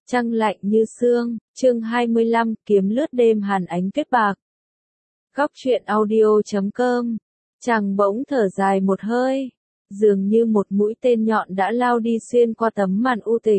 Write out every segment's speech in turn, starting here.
Trăng lạnh như sương, chương 25, kiếm lướt đêm hàn ánh tuyết bạc. Góc truyện audio.com. Chàng bỗng thở dài một hơi, dường như một mũi tên nhọn đã lao đi xuyên qua tấm màn u tịch.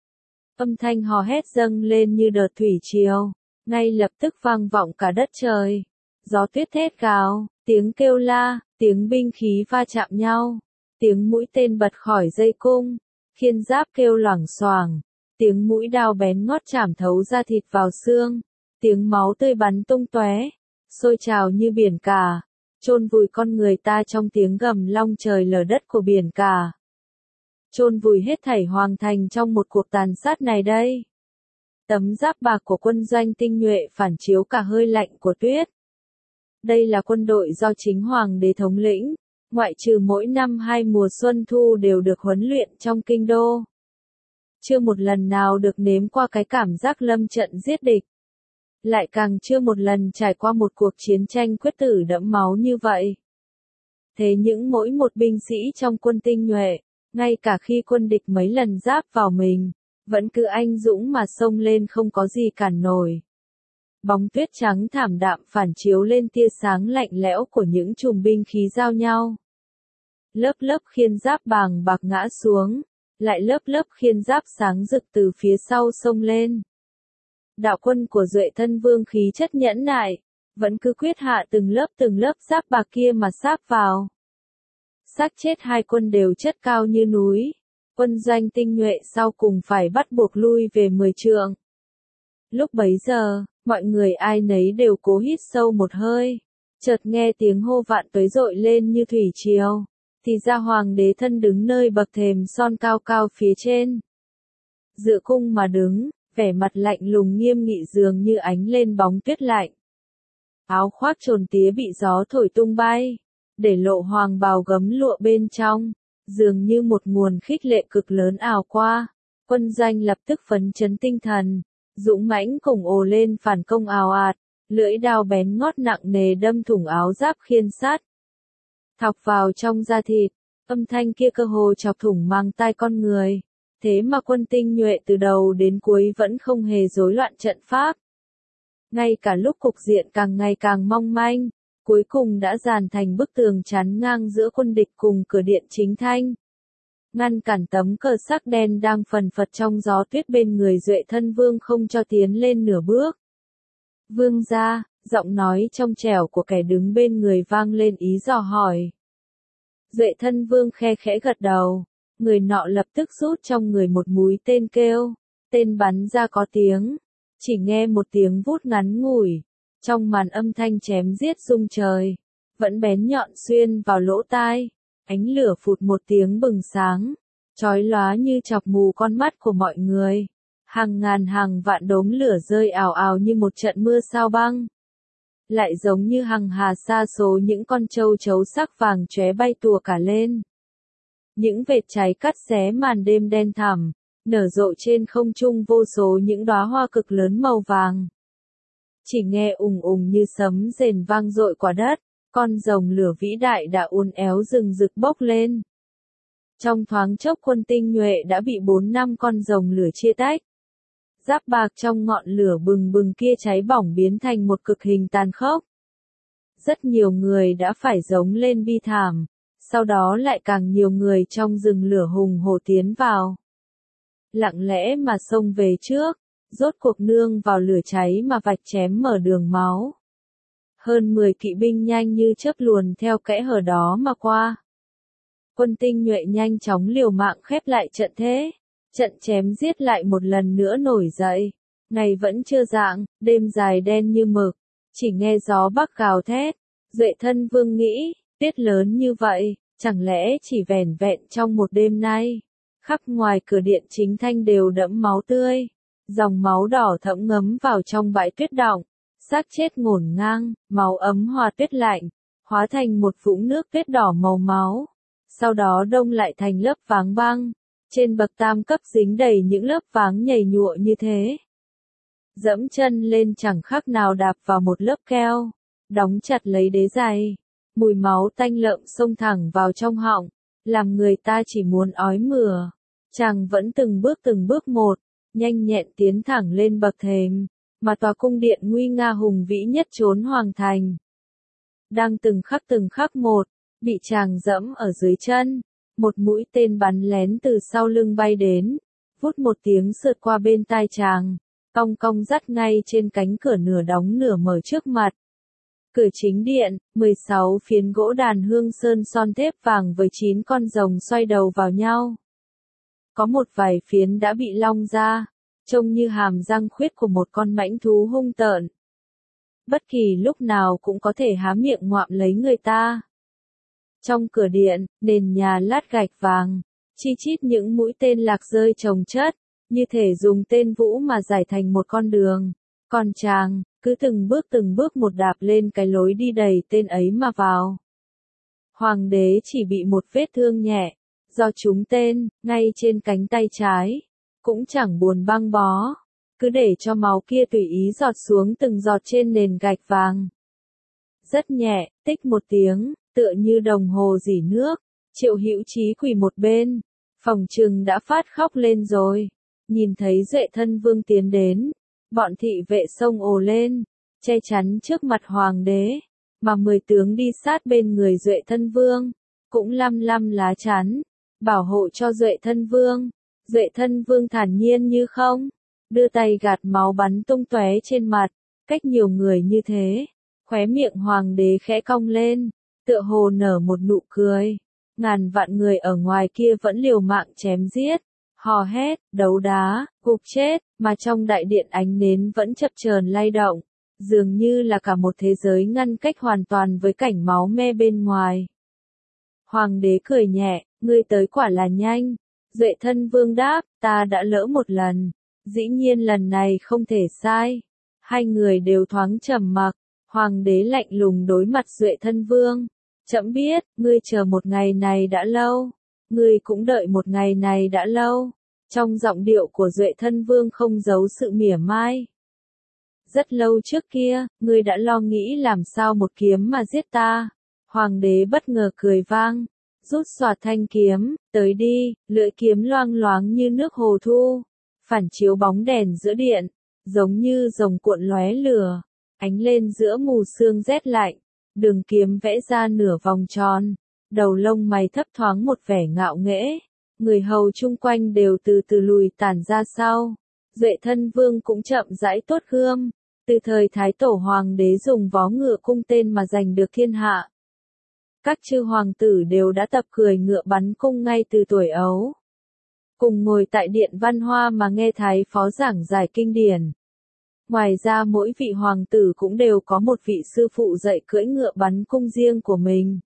Âm thanh hò hét dâng lên như đợt thủy triều, ngay lập tức vang vọng cả đất trời. Gió tuyết thét gào, tiếng kêu la, tiếng binh khí va chạm nhau, tiếng mũi tên bật khỏi dây cung, khiên giáp kêu loảng xoảng. Tiếng mũi đao bén ngót chảm thấu da thịt vào xương, tiếng máu tươi bắn tung tóe, sôi trào như biển cả, chôn vùi con người ta trong tiếng gầm long trời lở đất của biển cả. Chôn vùi hết thảy hoàng thành trong một cuộc tàn sát này đây. Tấm giáp bạc của quân doanh tinh nhuệ phản chiếu cả hơi lạnh của tuyết. Đây là quân đội do chính hoàng đế thống lĩnh, ngoại trừ mỗi năm 2 mùa xuân thu đều được huấn luyện trong kinh đô. Chưa một lần nào được nếm qua cái cảm giác lâm trận giết địch. Lại càng chưa một lần trải qua một cuộc chiến tranh quyết tử đẫm máu như vậy. Thế nhưng mỗi một binh sĩ trong quân tinh nhuệ, ngay cả khi quân địch mấy lần giáp vào mình, vẫn cứ anh dũng mà xông lên không có gì cản nổi. Bóng tuyết trắng thảm đạm phản chiếu lên tia sáng lạnh lẽo của những chùm binh khí giao nhau. Lớp lớp khiên giáp bàng bạc ngã xuống, lại lớp lớp khiên giáp sáng rực từ phía sau xông lên. Đạo quân của Duệ Thân Vương khí chất nhẫn nại, vẫn cứ quyết hạ từng lớp giáp bạc kia mà sáp vào. Xác chết hai quân đều chất cao như núi, quân doanh tinh nhuệ sau cùng phải bắt buộc lui về 10 trượng. Lúc bấy giờ, mọi người ai nấy đều cố hít sâu một hơi, chợt nghe tiếng hô vạn tuế dội lên như thủy triều. Thì ra hoàng đế thân đứng nơi bậc thềm son cao cao phía trên. Dựa cung mà đứng, vẻ mặt lạnh lùng nghiêm nghị dường như ánh lên bóng tuyết lạnh. Áo khoác trồn tía bị gió thổi tung bay, để lộ hoàng bào gấm lụa bên trong, dường như một nguồn khích lệ cực lớn ào qua. Quân doanh lập tức phấn chấn tinh thần, dũng mãnh cùng ồ lên phản công ào ạt, lưỡi đao bén ngót nặng nề đâm thủng áo giáp khiên sát. Thọc vào trong da thịt, âm thanh kia cơ hồ chọc thủng mang tai con người. Thế mà quân tinh nhuệ từ đầu đến cuối vẫn không hề rối loạn trận pháp. Ngay cả lúc cục diện càng ngày càng mong manh, cuối cùng đã dàn thành bức tường chắn ngang giữa quân địch cùng cửa điện chính thanh. Ngăn cản tấm cờ sắc đen đang phần phật trong gió tuyết bên người Duệ Thân Vương không cho tiến lên nửa bước. Vương gia, giọng nói trong trẻo của kẻ đứng bên người vang lên ý dò hỏi. Duệ Thân Vương khe khẽ gật đầu, người nọ lập tức rút trong người một mũi tên kêu, tên bắn ra có tiếng, chỉ nghe một tiếng vút ngắn ngủi, trong màn âm thanh chém giết rung trời, vẫn bén nhọn xuyên vào lỗ tai, ánh lửa phụt một tiếng bừng sáng, chói lóa như chọc mù con mắt của mọi người. Hàng ngàn hàng vạn đốm lửa rơi ào ào như một trận mưa sao băng. Lại giống như hằng hà sa số những con châu chấu sắc vàng chóe bay tùa cả lên. Những vệt cháy cắt xé màn đêm đen thẳm, nở rộ trên không trung vô số những đóa hoa cực lớn màu vàng. Chỉ nghe ùng ùng như sấm rền vang dội quả đất, con rồng lửa vĩ đại đã uốn éo rừng rực bốc lên. Trong thoáng chốc quân tinh nhuệ đã bị 4-5 con rồng lửa chia tách. Giáp bạc trong ngọn lửa bừng bừng kia cháy bỏng biến thành một cực hình tàn khốc. Rất nhiều người đã phải giống lên bi thảm, sau đó lại càng nhiều người trong rừng lửa hùng hổ tiến vào. Lặng lẽ mà xông về trước, rốt cuộc nương vào lửa cháy mà vạch chém mở đường máu. Hơn 10 kỵ binh nhanh như chớp luồn theo kẽ hở đó mà qua. Quân tinh nhuệ nhanh chóng liều mạng khép lại trận thế. Trận chém giết lại một lần nữa nổi dậy. Ngày vẫn chưa rạng, đêm dài đen như mực, chỉ nghe gió bắc gào thét. Duệ Thân Vương nghĩ, tuyết lớn như vậy, chẳng lẽ chỉ vẻn vẹn trong một đêm nay. Khắp ngoài cửa điện chính thanh đều đẫm máu tươi, dòng máu đỏ thẫm ngấm vào trong bãi tuyết đọng, xác chết ngổn ngang, máu ấm hòa tuyết lạnh, hóa thành một vũng nước tuyết đỏ màu máu. Sau đó đông lại thành lớp váng băng. Trên bậc tam cấp dính đầy những lớp váng nhầy nhụa như thế. Dẫm chân lên chẳng khác nào đạp vào một lớp keo, đóng chặt lấy đế giày. Mùi máu tanh lợm xông thẳng vào trong họng, làm người ta chỉ muốn ói mửa. Chàng vẫn từng bước một, nhanh nhẹn tiến thẳng lên bậc thềm, mà tòa cung điện nguy nga hùng vĩ nhất chốn hoàng thành. Đang từng khắc một, bị chàng dẫm ở dưới chân, một mũi tên bắn lén từ sau lưng bay đến, vút một tiếng sượt qua bên tai chàng, cong cong dắt ngay trên cánh cửa nửa đóng nửa mở trước mặt. Cửa chính điện, 16 phiến gỗ đàn hương sơn son thép vàng với 9 con rồng xoay đầu vào nhau. Có một vài phiến đã bị long ra, trông như hàm răng khuyết của một con mãnh thú hung tợn. Bất kỳ lúc nào cũng có thể há miệng ngoạm lấy người ta. Trong cửa điện, nền nhà lát gạch vàng, chi chít những mũi tên lạc rơi chồng chất, như thể dùng tên vũ mà giải thành một con đường. Còn chàng, cứ từng bước một đạp lên cái lối đi đầy tên ấy mà vào. Hoàng đế chỉ bị một vết thương nhẹ, do trúng tên, ngay trên cánh tay trái, cũng chẳng buồn băng bó, cứ để cho máu kia tùy ý giọt xuống từng giọt trên nền gạch vàng. Rất nhẹ, tích một tiếng, tựa như đồng hồ rỉ nước, Triệu Hữu Chí quỳ một bên, phòng trừng đã phát khóc lên rồi, nhìn thấy Duệ Thân Vương tiến đến, bọn thị vệ xông ồ lên, che chắn trước mặt hoàng đế, mà 10 tướng đi sát bên người Duệ Thân Vương, cũng lăm lăm lá chắn, bảo hộ cho Duệ Thân Vương. Duệ Thân Vương thản nhiên như không, đưa tay gạt máu bắn tung tóe trên mặt, cách nhiều người như thế, khóe miệng hoàng đế khẽ cong lên, tựa hồ nở một nụ cười. Ngàn vạn người ở ngoài kia vẫn liều mạng chém giết, hò hét, đấu đá, gục chết, mà trong đại điện ánh nến vẫn chập chờn lay động, dường như là cả một thế giới ngăn cách hoàn toàn với cảnh máu me bên ngoài. Hoàng đế cười nhẹ, ngươi tới quả là nhanh. Duệ Thân Vương đáp, ta đã lỡ một lần, dĩ nhiên lần này không thể sai. Hai người đều thoáng trầm mặc, hoàng đế lạnh lùng đối mặt Duệ Thân Vương. Trẫm biết, ngươi chờ một ngày này đã lâu, ngươi cũng đợi một ngày này đã lâu. Trong giọng điệu của Duệ Thân Vương không giấu sự mỉa mai. Rất lâu trước kia, ngươi đã lo nghĩ làm sao một kiếm mà giết ta. Hoàng đế bất ngờ cười vang, rút xoạt thanh kiếm, tới đi, lưỡi kiếm loang loáng như nước hồ thu, phản chiếu bóng đèn giữa điện, giống như rồng cuộn lóe lửa, ánh lên giữa mù sương rét lạnh, đường kiếm vẽ ra nửa vòng tròn, đầu lông mày thấp thoáng một vẻ ngạo nghễ, người hầu chung quanh đều từ từ lùi tản ra sau. Duệ Thân Vương cũng chậm rãi tốt gươm, từ thời Thái Tổ Hoàng đế dùng vó ngựa cung tên mà giành được thiên hạ. Các chư hoàng tử đều đã tập cười ngựa bắn cung ngay từ tuổi ấu. Cùng ngồi tại điện văn hoa mà nghe thái phó giảng giải kinh điển. Ngoài ra mỗi vị hoàng tử cũng đều có một vị sư phụ dạy cưỡi ngựa bắn cung riêng của mình.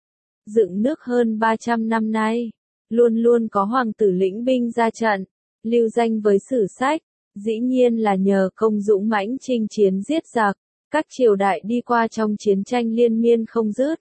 Dựng nước hơn 300 năm nay, luôn luôn có hoàng tử lĩnh binh ra trận, lưu danh với sử sách, dĩ nhiên là nhờ công dũng mãnh chinh chiến giết giặc, các triều đại đi qua trong chiến tranh liên miên không dứt.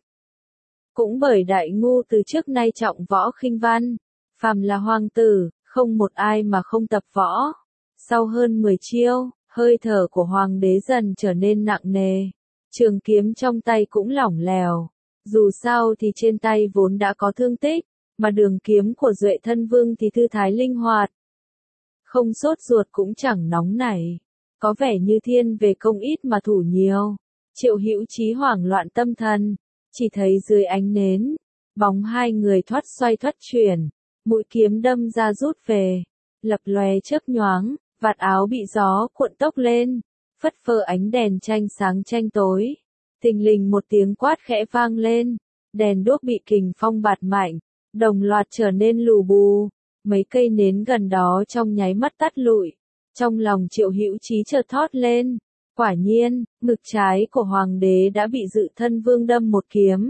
Cũng bởi đại ngu từ trước nay trọng võ khinh văn, phàm là hoàng tử, không một ai mà không tập võ. Sau hơn 10 chiêu, hơi thở của hoàng đế dần trở nên nặng nề, trường kiếm trong tay cũng lỏng lẻo. Dù sao thì trên tay vốn đã có thương tích, mà đường kiếm của Duệ Thân Vương thì thư thái linh hoạt. Không sốt ruột cũng chẳng nóng nảy, có vẻ như thiên về công ít mà thủ nhiều. Triệu Hữu Chí hoảng loạn tâm thần, chỉ thấy dưới ánh nến, bóng hai người thoát xoay thoát chuyển, mũi kiếm đâm ra rút về, lập lòe chớp nhoáng, vạt áo bị gió cuộn tốc lên, phất phơ ánh đèn tranh sáng tranh tối. Thình lình một tiếng quát khẽ vang lên, đèn đuốc bị kình phong bạt mạnh, đồng loạt trở nên lù bù, mấy cây nến gần đó trong nháy mắt tắt lụi. Trong lòng Triệu Hữu Chí chợt thót lên, quả nhiên, ngực trái của hoàng đế đã bị Duệ Thân Vương đâm một kiếm.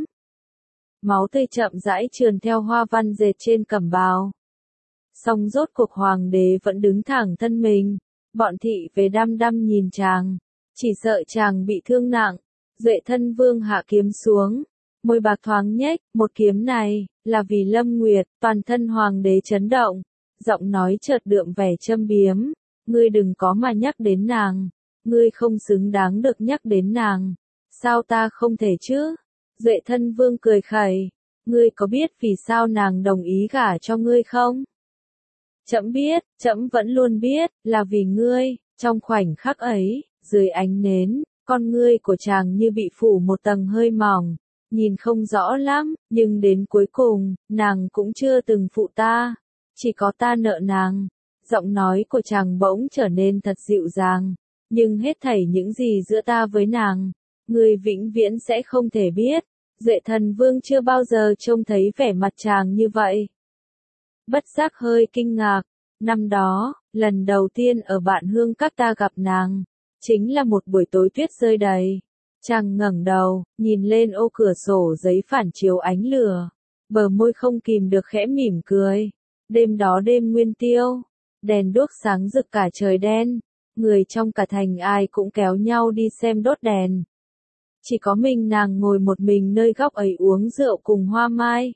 Máu tươi chậm rãi trườn theo hoa văn dệt trên cẩm bào. Song rốt cuộc hoàng đế vẫn đứng thẳng thân mình, bọn thị về đăm đăm nhìn chàng, chỉ sợ chàng bị thương nặng. Duệ Thân Vương hạ kiếm xuống, môi bạc thoáng nhếch, một kiếm này, là vì Lâm Nguyệt. Toàn thân hoàng đế chấn động, giọng nói chợt đượm vẻ châm biếm, ngươi đừng có mà nhắc đến nàng, ngươi không xứng đáng được nhắc đến nàng, sao ta không thể chứ? Duệ Thân Vương cười khẩy, ngươi có biết vì sao nàng đồng ý gả cho ngươi không? Trẫm biết, trẫm vẫn luôn biết, là vì ngươi. Trong khoảnh khắc ấy, dưới ánh nến, con ngươi của chàng như bị phủ một tầng hơi mỏng, nhìn không rõ lắm, nhưng đến cuối cùng, nàng cũng chưa từng phụ ta, chỉ có ta nợ nàng. Giọng nói của chàng bỗng trở nên thật dịu dàng, nhưng hết thảy những gì giữa ta với nàng, ngươi vĩnh viễn sẽ không thể biết. Duệ Thần Vương chưa bao giờ trông thấy vẻ mặt chàng như vậy. Bất giác hơi kinh ngạc, năm đó, lần đầu tiên ở Bạn Hương Các ta gặp nàng, chính là một buổi tối tuyết rơi đầy. Chàng ngẩng đầu, nhìn lên ô cửa sổ giấy phản chiếu ánh lửa, bờ môi không kìm được khẽ mỉm cười. Đêm đó đêm nguyên tiêu, đèn đuốc sáng rực cả trời đen, người trong cả thành ai cũng kéo nhau đi xem đốt đèn. Chỉ có mình nàng ngồi một mình nơi góc ấy uống rượu cùng Hoa Mai.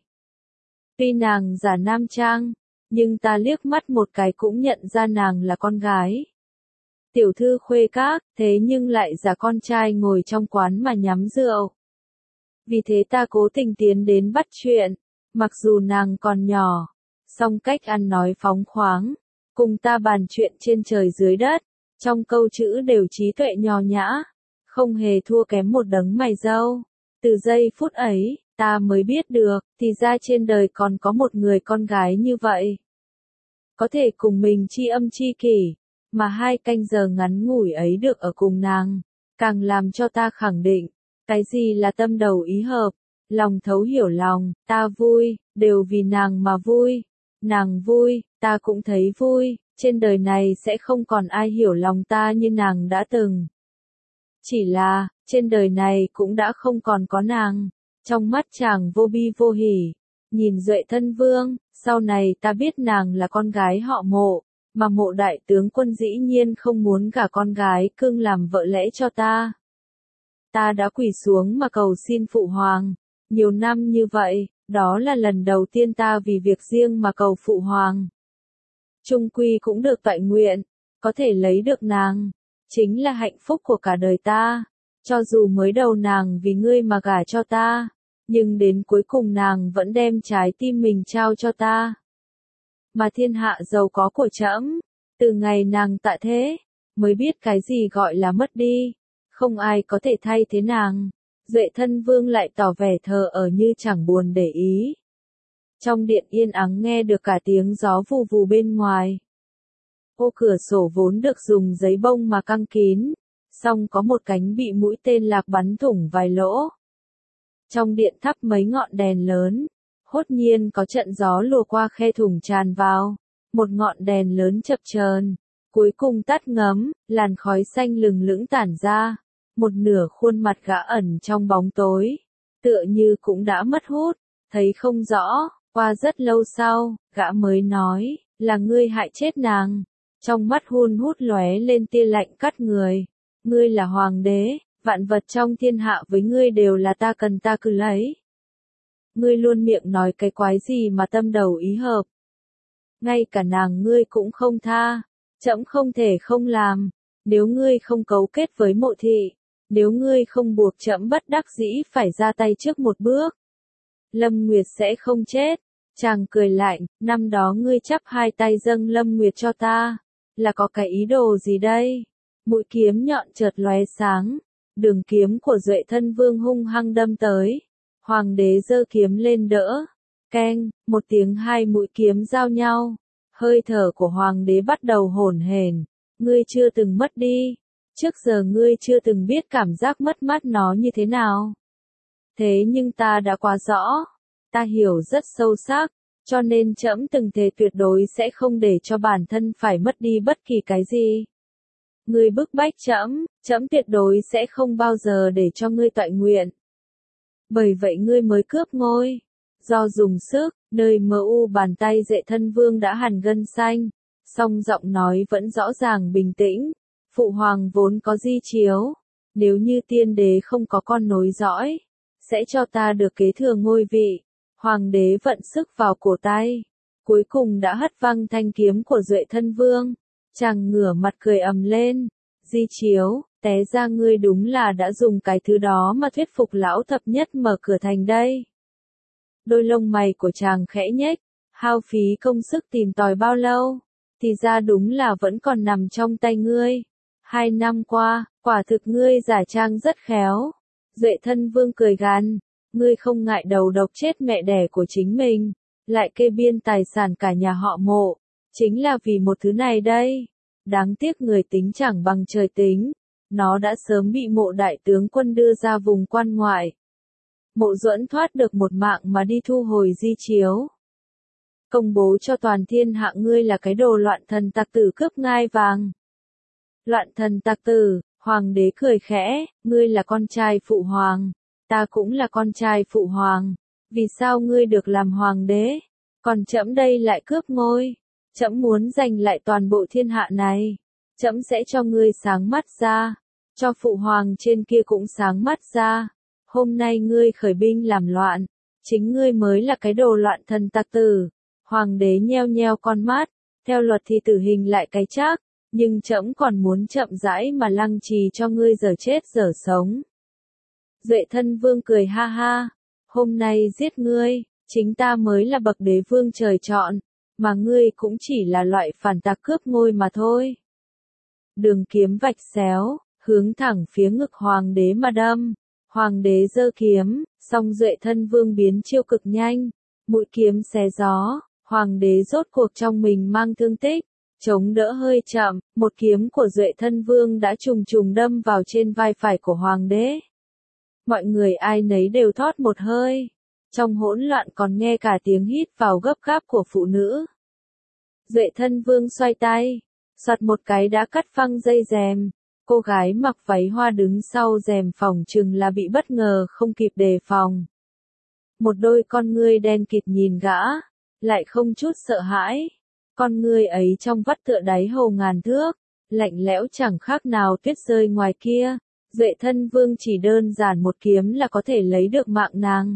Tuy nàng giả nam trang, nhưng ta liếc mắt một cái cũng nhận ra nàng là con gái. Tiểu thư khuê các, thế nhưng lại giả con trai ngồi trong quán mà nhắm rượu. Vì thế ta cố tình tiến đến bắt chuyện, mặc dù nàng còn nhỏ, song cách ăn nói phóng khoáng, cùng ta bàn chuyện trên trời dưới đất, trong câu chữ đều trí tuệ nho nhã, không hề thua kém một đấng mày râu. Từ giây phút ấy, ta mới biết được, thì ra trên đời còn có một người con gái như vậy. Có thể cùng mình tri âm tri kỷ, mà 2 canh giờ ngắn ngủi ấy được ở cùng nàng, càng làm cho ta khẳng định, cái gì là tâm đầu ý hợp, lòng thấu hiểu lòng, ta vui, đều vì nàng mà vui. Nàng vui, ta cũng thấy vui, trên đời này sẽ không còn ai hiểu lòng ta như nàng đã từng. Chỉ là, trên đời này cũng đã không còn có nàng. Trong mắt chàng vô bi vô hỉ, nhìn Duệ Thân Vương, sau này ta biết nàng là con gái họ Mộ, mà Mộ đại tướng quân dĩ nhiên không muốn gả con gái cưng làm vợ lẽ cho ta. Ta đã quỳ xuống mà cầu xin phụ hoàng, nhiều năm như vậy, đó là lần đầu tiên ta vì việc riêng mà cầu phụ hoàng. Chung quy cũng được toại nguyện, có thể lấy được nàng, chính là hạnh phúc của cả đời ta. Cho dù mới đầu nàng vì ngươi mà gả cho ta, nhưng đến cuối cùng nàng vẫn đem trái tim mình trao cho ta. Mà thiên hạ giàu có của trẫm, từ ngày nàng tạ thế, mới biết cái gì gọi là mất đi, không ai có thể thay thế nàng. Duệ Thân Vương lại tỏ vẻ thờ ở như chẳng buồn để ý. Trong điện yên ắng nghe được cả tiếng gió vù vù bên ngoài. Ô cửa sổ vốn được dùng giấy bông mà căng kín, song có một cánh bị mũi tên lạc bắn thủng vài lỗ. Trong điện thắp mấy ngọn đèn lớn, hốt nhiên có trận gió lùa qua khe thủng tràn vào, một ngọn đèn lớn chập chờn, cuối cùng tắt ngấm, làn khói xanh lừng lững tản ra, một nửa khuôn mặt gã ẩn trong bóng tối, tựa như cũng đã mất hút, thấy không rõ. Qua rất lâu sau, gã mới nói, là ngươi hại chết nàng. Trong mắt hun hút lóe lên tia lạnh cắt người. Ngươi là hoàng đế, vạn vật trong thiên hạ với ngươi đều là ta cần ta cứ lấy. Ngươi luôn miệng nói cái quái gì mà tâm đầu ý hợp. Ngay cả nàng ngươi cũng không tha, trẫm không thể không làm. Nếu ngươi không cấu kết với Mộ thị, nếu ngươi không buộc trẫm bất đắc dĩ phải ra tay trước một bước, Lâm Nguyệt sẽ không chết. Chàng cười lạnh, năm đó ngươi chắp 2 tay dâng Lâm Nguyệt cho ta, là có cái ý đồ gì đây? Mũi kiếm nhọn chợt lóe sáng, đường kiếm của Duệ Thân Vương hung hăng đâm tới. Hoàng đế giơ kiếm lên đỡ, keng, một tiếng 2 mũi kiếm giao nhau. Hơi thở của hoàng đế bắt đầu hổn hển. Ngươi chưa từng mất đi, trước giờ ngươi chưa từng biết cảm giác mất mát nó như thế nào. Thế nhưng ta đã quá rõ, ta hiểu rất sâu sắc, cho nên trẫm từng thề tuyệt đối sẽ không để cho bản thân phải mất đi bất kỳ cái gì. Ngươi bức bách trẫm, trẫm tuyệt đối sẽ không bao giờ để cho ngươi toại nguyện. Bởi vậy ngươi mới cướp ngôi. Do dùng sức, nơi mờ u bàn tay Duệ Thân Vương đã hằn gân xanh, song giọng nói vẫn rõ ràng bình tĩnh. Phụ hoàng vốn có di chiếu, nếu như tiên đế không có con nối dõi, sẽ cho ta được kế thừa ngôi vị. Hoàng đế vận sức vào cổ tay, cuối cùng đã hất văng thanh kiếm của Duệ Thân Vương. Chàng ngửa mặt cười ầm lên, di chiếu, té ra ngươi đúng là đã dùng cái thứ đó mà thuyết phục lão thập nhất mở cửa thành đây. Đôi lông mày của chàng khẽ nhếch, hao phí công sức tìm tòi bao lâu, thì ra đúng là vẫn còn nằm trong tay ngươi. 2 năm qua, quả thực ngươi giả trang rất khéo. Duệ Thân Vương cười gằn, ngươi không ngại đầu độc chết mẹ đẻ của chính mình, lại kê biên tài sản cả nhà họ Mộ, chính là vì một thứ này đây. Đáng tiếc người tính chẳng bằng trời tính, nó đã sớm bị Mộ đại tướng quân đưa ra vùng quan ngoại. Mộ Duẫn thoát được một mạng mà đi thu hồi di chiếu. Công bố cho toàn thiên hạ ngươi là cái đồ loạn thần tặc tử cướp ngai vàng. Loạn thần tặc tử, hoàng đế cười khẽ, ngươi là con trai phụ hoàng, ta cũng là con trai phụ hoàng, vì sao ngươi được làm hoàng đế, còn trẫm đây lại cướp ngôi, trẫm muốn giành lại toàn bộ thiên hạ này, trẫm sẽ cho ngươi sáng mắt ra, cho phụ hoàng trên kia cũng sáng mắt ra, hôm nay ngươi khởi binh làm loạn, chính ngươi mới là cái đồ loạn thần tặc tử. Hoàng đế nheo nheo con mắt, theo luật thì tử hình lại cái chắc, nhưng trẫm còn muốn chậm rãi mà lăng trì cho ngươi giờ chết giờ sống. Duệ Thân Vương cười ha ha, hôm nay giết ngươi, chính ta mới là bậc đế vương trời chọn, mà ngươi cũng chỉ là loại phản tặc cướp ngôi mà thôi. Đường kiếm vạch xéo, hướng thẳng phía ngực hoàng đế mà đâm, hoàng đế giơ kiếm, song Duệ Thân Vương biến chiêu cực nhanh, mũi kiếm xé gió. Hoàng đế rốt cuộc trong mình mang thương tích, chống đỡ hơi chậm, một kiếm của Duệ Thân Vương đã trùng trùng đâm vào trên vai phải của hoàng đế. Mọi người ai nấy đều thót một hơi, trong hỗn loạn còn nghe cả tiếng hít vào gấp gáp của phụ nữ. Duệ Thân Vương xoay tay, soạt một cái đã cắt phăng dây rèm, cô gái mặc váy hoa đứng sau rèm phòng chừng là bị bất ngờ không kịp đề phòng. Một đôi con ngươi đen kịt nhìn gã, lại không chút sợ hãi, con ngươi ấy trong vắt tựa đáy hồ ngàn thước, lạnh lẽo chẳng khác nào tuyết rơi ngoài kia, Duệ Thân Vương chỉ đơn giản một kiếm là có thể lấy được mạng nàng.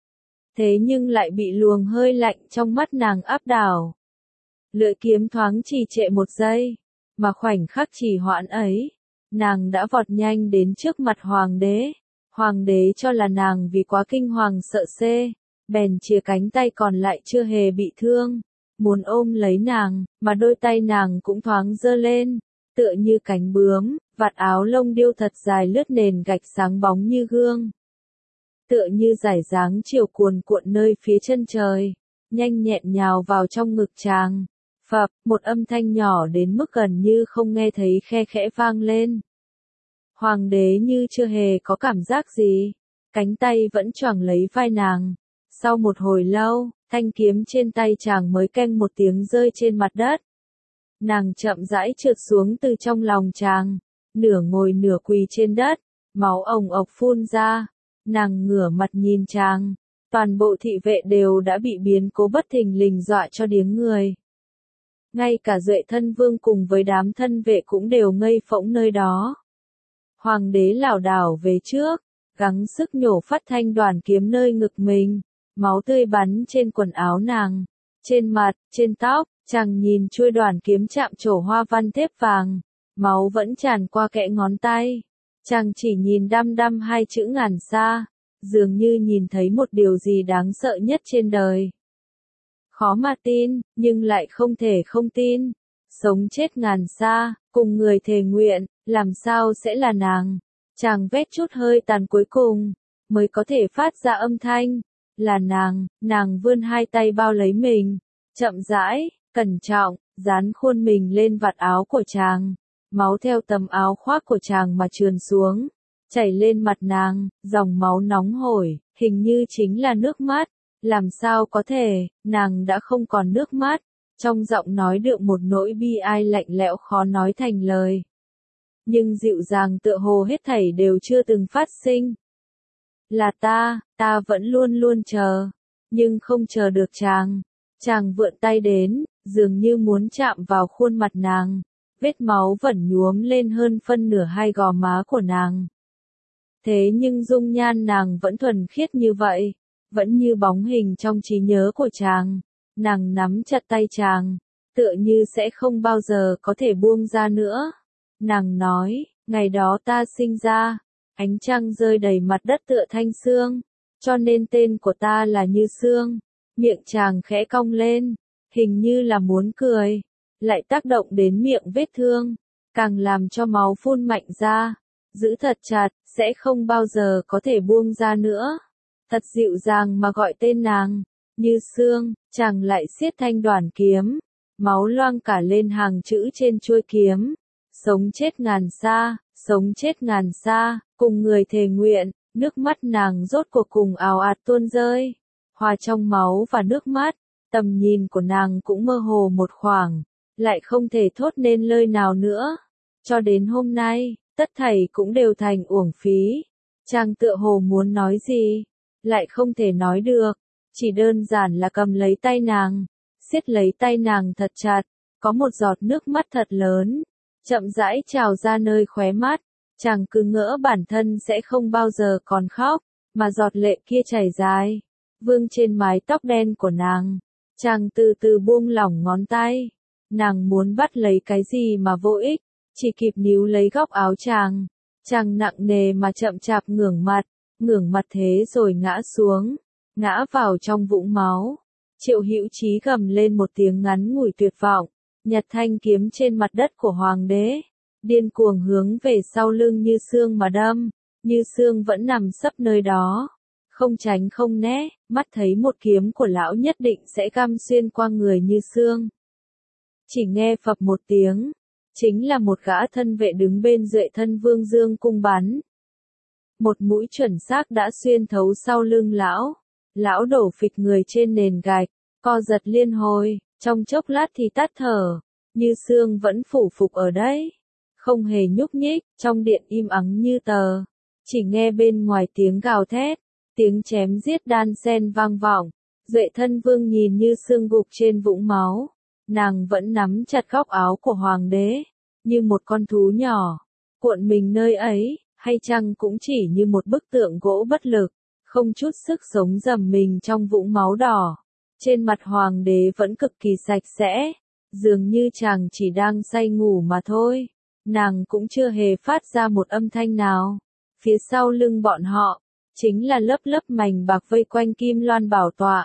Thế nhưng lại bị luồng hơi lạnh trong mắt nàng áp đảo. Lưỡi kiếm thoáng trì trệ một giây, mà khoảnh khắc trì hoãn ấy, nàng đã vọt nhanh đến trước mặt hoàng đế. Hoàng đế cho là nàng vì quá kinh hoàng sợ sê, bèn chìa cánh tay còn lại chưa hề bị thương, muốn ôm lấy nàng, mà đôi tay nàng cũng thoáng giơ lên, tựa như cánh bướm, vạt áo lông điêu thật dài lướt nền gạch sáng bóng như gương. Tựa như dải dáng chiều cuồn cuộn nơi phía chân trời, nhanh nhẹn nhào vào trong ngực chàng. Phập, một âm thanh nhỏ đến mức gần như không nghe thấy khe khẽ vang lên. Hoàng đế như chưa hề có cảm giác gì, cánh tay vẫn choàng lấy vai nàng. Sau một hồi lâu, thanh kiếm trên tay chàng mới keng một tiếng rơi trên mặt đất. Nàng chậm rãi trượt xuống từ trong lòng chàng, nửa ngồi nửa quỳ trên đất, máu ồng ộc phun ra. Nàng ngửa mặt nhìn chàng, toàn bộ thị vệ đều đã bị biến cố bất thình lình dọa cho điếng người. Ngay cả Duệ Thân Vương cùng với đám thân vệ cũng đều ngây phỗng nơi đó. Hoàng đế lảo đảo về trước, gắng sức nhổ phát thanh đoàn kiếm nơi ngực mình, máu tươi bắn trên quần áo nàng, trên mặt, trên tóc, chàng nhìn chuôi đoàn kiếm chạm trổ hoa văn thép vàng, máu vẫn tràn qua kẽ ngón tay. Chàng chỉ nhìn đăm đăm hai chữ ngàn xa, dường như nhìn thấy một điều gì đáng sợ nhất trên đời. Khó mà tin, nhưng lại không thể không tin. Sống chết ngàn xa, cùng người thề nguyện, làm sao sẽ là nàng? Chàng vét chút hơi tàn cuối cùng, mới có thể phát ra âm thanh. Là nàng vươn hai tay bao lấy mình, chậm rãi, cẩn trọng, dán khuôn mình lên vạt áo của chàng. Máu theo tấm áo khoác của chàng mà trườn xuống, chảy lên mặt nàng, dòng máu nóng hổi, hình như chính là nước mắt. Làm sao có thể, nàng đã không còn nước mắt, trong giọng nói đượm một nỗi bi ai lạnh lẽo khó nói thành lời. Nhưng dịu dàng tựa hồ hết thảy đều chưa từng phát sinh. Là ta vẫn luôn luôn chờ, nhưng không chờ được chàng. Chàng vươn tay đến, dường như muốn chạm vào khuôn mặt nàng. Vết máu vẫn nhuốm lên hơn phân nửa hai gò má của nàng. Thế nhưng dung nhan nàng vẫn thuần khiết như vậy, vẫn như bóng hình trong trí nhớ của chàng. Nàng nắm chặt tay chàng, tựa như sẽ không bao giờ có thể buông ra nữa. Nàng nói, ngày đó ta sinh ra, ánh trăng rơi đầy mặt đất tựa thanh sương, cho nên tên của ta là Như Sương. Miệng chàng khẽ cong lên, hình như là muốn cười, lại tác động đến miệng vết thương, càng làm cho máu phun mạnh ra. Giữ thật chặt, sẽ không bao giờ có thể buông ra nữa. Thật dịu dàng mà gọi tên nàng, Như Sương, chàng lại siết thanh đoản kiếm, máu loang cả lên hàng chữ trên chuôi kiếm. Sống chết ngàn xa, sống chết ngàn xa, cùng người thề nguyện, nước mắt nàng rốt cuộc cùng ào ạt tuôn rơi. Hòa trong máu và nước mắt, tầm nhìn của nàng cũng mơ hồ một khoảng, lại không thể thốt nên lời nào nữa. Cho đến hôm nay, tất thảy cũng đều thành uổng phí. Chàng tựa hồ muốn nói gì, lại không thể nói được, chỉ đơn giản là cầm lấy tay nàng, siết lấy tay nàng thật chặt, có một giọt nước mắt thật lớn, chậm rãi trào ra nơi khóe mắt. Chàng cứ ngỡ bản thân sẽ không bao giờ còn khóc, mà giọt lệ kia chảy dài, vương trên mái tóc đen của nàng. Chàng từ từ buông lỏng ngón tay, nàng muốn bắt lấy cái gì mà vô ích, chỉ kịp níu lấy góc áo chàng. Chàng nặng nề mà chậm chạp ngưỡng mặt thế rồi ngã xuống, ngã vào trong vũng máu. Triệu Hữu Chí gầm lên một tiếng ngắn ngủi tuyệt vọng, nhặt thanh kiếm trên mặt đất của hoàng đế, điên cuồng hướng về sau lưng Như Sương mà đâm. Như Sương vẫn nằm sấp nơi đó, không tránh không né, mắt thấy một kiếm của lão nhất định sẽ găm xuyên qua người Như Sương. Chỉ nghe phập một tiếng, chính là một gã thân vệ đứng bên Duệ Thân Vương dương cung bắn. Một mũi chuẩn xác đã xuyên thấu sau lưng lão. Lão đổ phịch người trên nền gạch, co giật liên hồi, trong chốc lát thì tắt thở. Như Sương vẫn phủ phục ở đấy, không hề nhúc nhích, trong điện im ắng như tờ. Chỉ nghe bên ngoài tiếng gào thét, tiếng chém giết đan sen vang vọng. Duệ Thân Vương nhìn Như Sương gục trên vũng máu, nàng vẫn nắm chặt góc áo của hoàng đế, như một con thú nhỏ, cuộn mình nơi ấy, hay chăng cũng chỉ như một bức tượng gỗ bất lực, không chút sức sống dầm mình trong vũng máu đỏ. Trên mặt hoàng đế vẫn cực kỳ sạch sẽ, dường như chàng chỉ đang say ngủ mà thôi. Nàng cũng chưa hề phát ra một âm thanh nào. Phía sau lưng bọn họ, chính là lớp lớp mảnh bạc vây quanh Kim Loan bảo tọa.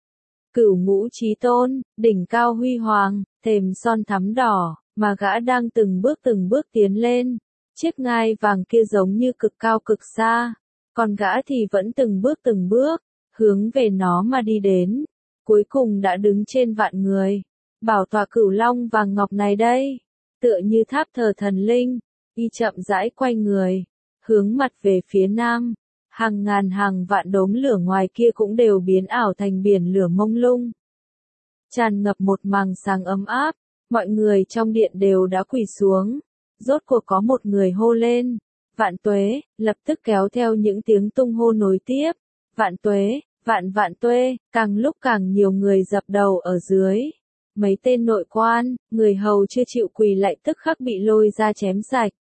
Cửu ngũ chí tôn, đỉnh cao huy hoàng, thềm son thắm đỏ, mà gã đang từng bước tiến lên. Chiếc ngai vàng kia giống như cực cao cực xa, còn gã thì vẫn từng bước, hướng về nó mà đi đến. Cuối cùng đã đứng trên vạn người. Bảo tọa cửu long vàng ngọc này đây, tựa như tháp thờ thần linh, y chậm rãi quay người, hướng mặt về phía nam. Hàng ngàn hàng vạn đốm lửa ngoài kia cũng đều biến ảo thành biển lửa mông lung, tràn ngập một màng sáng ấm áp. Mọi người trong điện đều đã quỳ xuống. Rốt cuộc có một người hô lên, vạn tuế, lập tức kéo theo những tiếng tung hô nối tiếp. Vạn tuế, vạn tuế, càng lúc càng nhiều người dập đầu ở dưới. Mấy tên nội quan, người hầu chưa chịu quỳ lại tức khắc bị lôi ra chém sạch.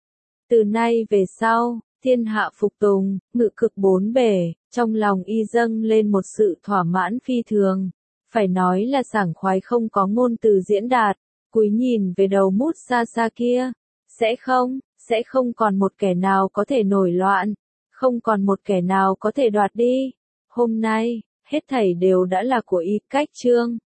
Từ nay về sau, thiên hạ phục tùng, ngự cực bốn bể, trong lòng y dâng lên một sự thỏa mãn phi thường. Phải nói là sảng khoái không có ngôn từ diễn đạt. Cúi nhìn về đầu mút xa xa kia, sẽ không còn một kẻ nào có thể nổi loạn, không còn một kẻ nào có thể đoạt đi. Hôm nay, hết thảy đều đã là của y. Cách chương